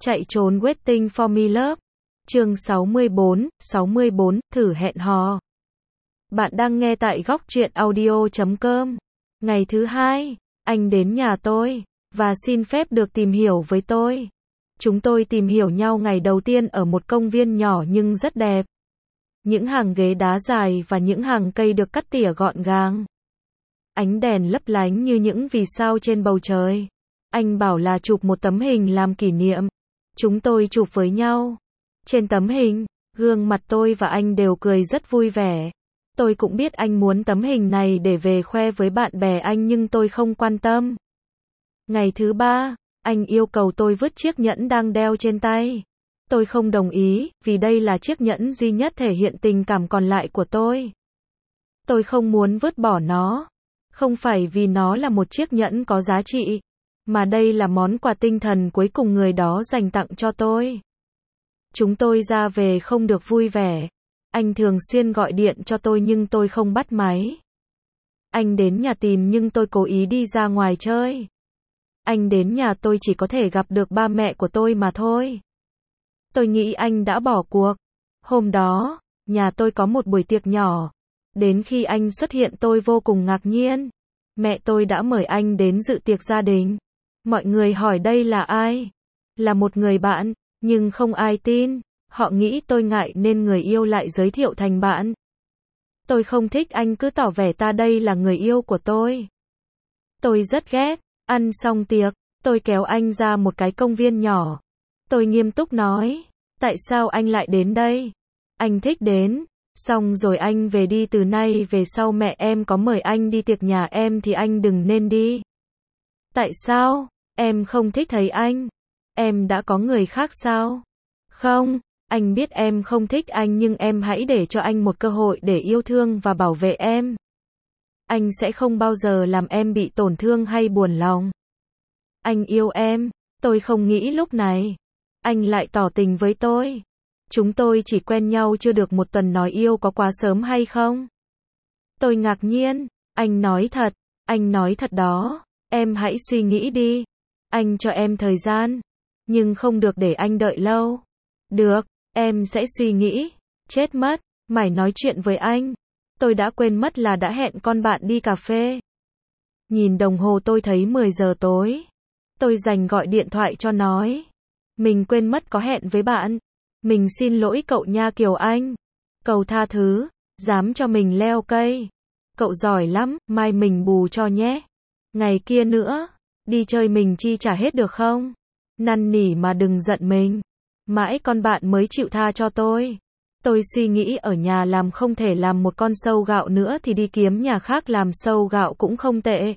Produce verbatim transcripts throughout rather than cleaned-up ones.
Chạy trốn Waiting for Me Love. Chương sáu mươi bốn, sáu mươi bốn, thử hẹn hò. Bạn đang nghe tại góc truyện audio chấm com. Ngày thứ hai, anh đến nhà tôi, và xin phép được tìm hiểu với tôi. Chúng tôi tìm hiểu nhau ngày đầu tiên ở một công viên nhỏ nhưng rất đẹp. Những hàng ghế đá dài và những hàng cây được cắt tỉa gọn gàng. Ánh đèn lấp lánh như những vì sao trên bầu trời. Anh bảo là chụp một tấm hình làm kỷ niệm. Chúng tôi chụp với nhau. Trên tấm hình, gương mặt tôi và anh đều cười rất vui vẻ. Tôi cũng biết anh muốn tấm hình này để về khoe với bạn bè anh nhưng tôi không quan tâm. Ngày thứ ba, anh yêu cầu tôi vứt chiếc nhẫn đang đeo trên tay. Tôi không đồng ý, vì đây là chiếc nhẫn duy nhất thể hiện tình cảm còn lại của tôi. Tôi không muốn vứt bỏ nó. Không phải vì nó là một chiếc nhẫn có giá trị, mà đây là món quà tinh thần cuối cùng người đó dành tặng cho tôi. Chúng tôi ra về không được vui vẻ. Anh thường xuyên gọi điện cho tôi nhưng tôi không bắt máy. Anh đến nhà tìm nhưng tôi cố ý đi ra ngoài chơi. Anh đến nhà tôi chỉ có thể gặp được ba mẹ của tôi mà thôi. Tôi nghĩ anh đã bỏ cuộc. Hôm đó, nhà tôi có một buổi tiệc nhỏ. Đến khi anh xuất hiện tôi vô cùng ngạc nhiên. Mẹ tôi đã mời anh đến dự tiệc gia đình. Mọi người hỏi đây là ai? Là một người bạn, nhưng không ai tin. Họ nghĩ tôi ngại nên người yêu lại giới thiệu thành bạn. Tôi không thích anh cứ tỏ vẻ ta đây là người yêu của tôi. Tôi rất ghét. Ăn xong tiệc, tôi kéo anh ra một cái công viên nhỏ. Tôi nghiêm túc nói, tại sao anh lại đến đây? Anh thích đến. Xong rồi anh về đi, từ nay về sau mẹ em có mời anh đi tiệc nhà em thì anh đừng nên đi. Tại sao? Em không thích thấy anh. Em đã có người khác sao? Không, anh biết em không thích anh nhưng em hãy để cho anh một cơ hội để yêu thương và bảo vệ em. Anh sẽ không bao giờ làm em bị tổn thương hay buồn lòng. Anh yêu em. Tôi không nghĩ lúc này anh lại tỏ tình với tôi. Chúng tôi chỉ quen nhau chưa được một tuần, nói yêu có quá sớm hay không? Tôi ngạc nhiên. Anh nói thật. Anh nói thật đó. Em hãy suy nghĩ đi. Anh cho em thời gian. Nhưng không được để anh đợi lâu. Được, em sẽ suy nghĩ. Chết mất. Mải nói chuyện với anh. Tôi đã quên mất là đã hẹn con bạn đi cà phê. Nhìn đồng hồ tôi thấy mười giờ tối. Tôi dành gọi điện thoại cho nói. Mình quên mất có hẹn với bạn. Mình xin lỗi cậu nha Kiều Anh. Cầu tha thứ. Dám cho mình leo cây. Cậu giỏi lắm, mai mình bù cho nhé. Ngày kia nữa. Đi chơi mình chi trả hết được không? Năn nỉ mà đừng giận mình. Mãi con bạn mới chịu tha cho tôi. Tôi suy nghĩ ở nhà làm không thể làm một con sâu gạo nữa thì đi kiếm nhà khác làm sâu gạo cũng không tệ.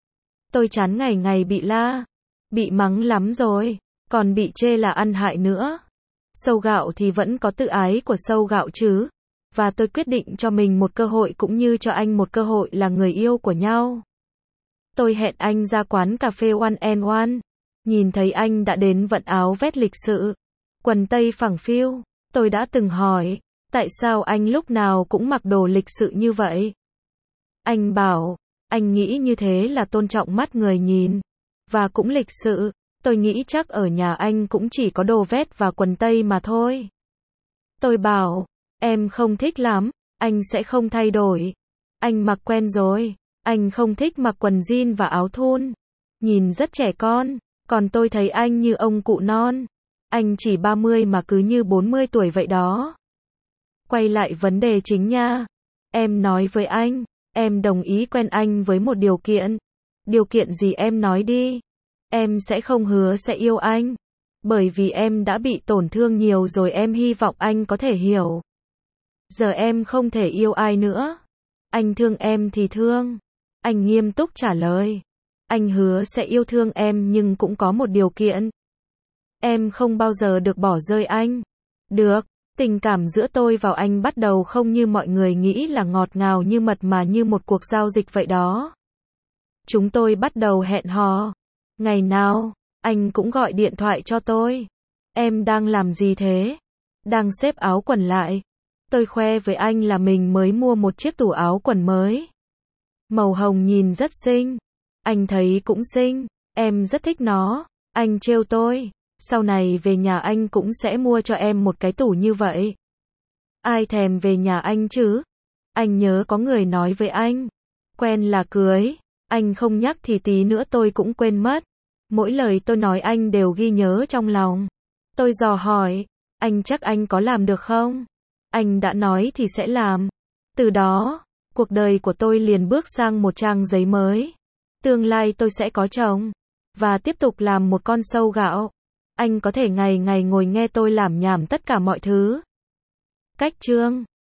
Tôi chán ngày ngày bị la. Bị mắng lắm rồi. Còn bị chê là ăn hại nữa. Sâu gạo thì vẫn có tự ái của sâu gạo chứ. Và tôi quyết định cho mình một cơ hội cũng như cho anh một cơ hội là người yêu của nhau. Tôi hẹn anh ra quán cà phê One and One. Nhìn thấy anh đã đến vận áo vest lịch sự. Quần tây phẳng phiu. Tôi đã từng hỏi, tại sao anh lúc nào cũng mặc đồ lịch sự như vậy? Anh bảo, anh nghĩ như thế là tôn trọng mắt người nhìn. Và cũng lịch sự. Tôi nghĩ chắc ở nhà anh cũng chỉ có đồ vest và quần tây mà thôi. Tôi bảo, em không thích lắm, anh sẽ không thay đổi. Anh mặc quen rồi, anh không thích mặc quần jean và áo thun. Nhìn rất trẻ con, còn tôi thấy anh như ông cụ non. Anh chỉ ba mươi mà cứ như bốn mươi tuổi vậy đó. Quay lại vấn đề chính nha. Em nói với anh, em đồng ý quen anh với một điều kiện. Điều kiện gì em nói đi. Em sẽ không hứa sẽ yêu anh. Bởi vì em đã bị tổn thương nhiều rồi, em hy vọng anh có thể hiểu. Giờ em không thể yêu ai nữa. Anh thương em thì thương. Anh nghiêm túc trả lời. Anh hứa sẽ yêu thương em nhưng cũng có một điều kiện. Em không bao giờ được bỏ rơi anh. Được, tình cảm giữa tôi và anh bắt đầu không như mọi người nghĩ là ngọt ngào như mật mà như một cuộc giao dịch vậy đó. Chúng tôi bắt đầu hẹn hò. Ngày nào, anh cũng gọi điện thoại cho tôi. Em đang làm gì thế? Đang xếp áo quần lại. Tôi khoe với anh là mình mới mua một chiếc tủ áo quần mới. Màu hồng nhìn rất xinh. Anh thấy cũng xinh. Em rất thích nó. Anh trêu tôi. Sau này về nhà anh cũng sẽ mua cho em một cái tủ như vậy. Ai thèm về nhà anh chứ? Anh nhớ có người nói với anh, quen là cưới. Anh không nhắc thì tí nữa tôi cũng quên mất. Mỗi lời tôi nói anh đều ghi nhớ trong lòng. Tôi dò hỏi, anh chắc anh có làm được không? Anh đã nói thì sẽ làm. Từ đó, cuộc đời của tôi liền bước sang một trang giấy mới. Tương lai tôi sẽ có chồng và tiếp tục làm một con sâu gạo. Anh có thể ngày ngày ngồi nghe tôi lảm nhảm tất cả mọi thứ. Cách chương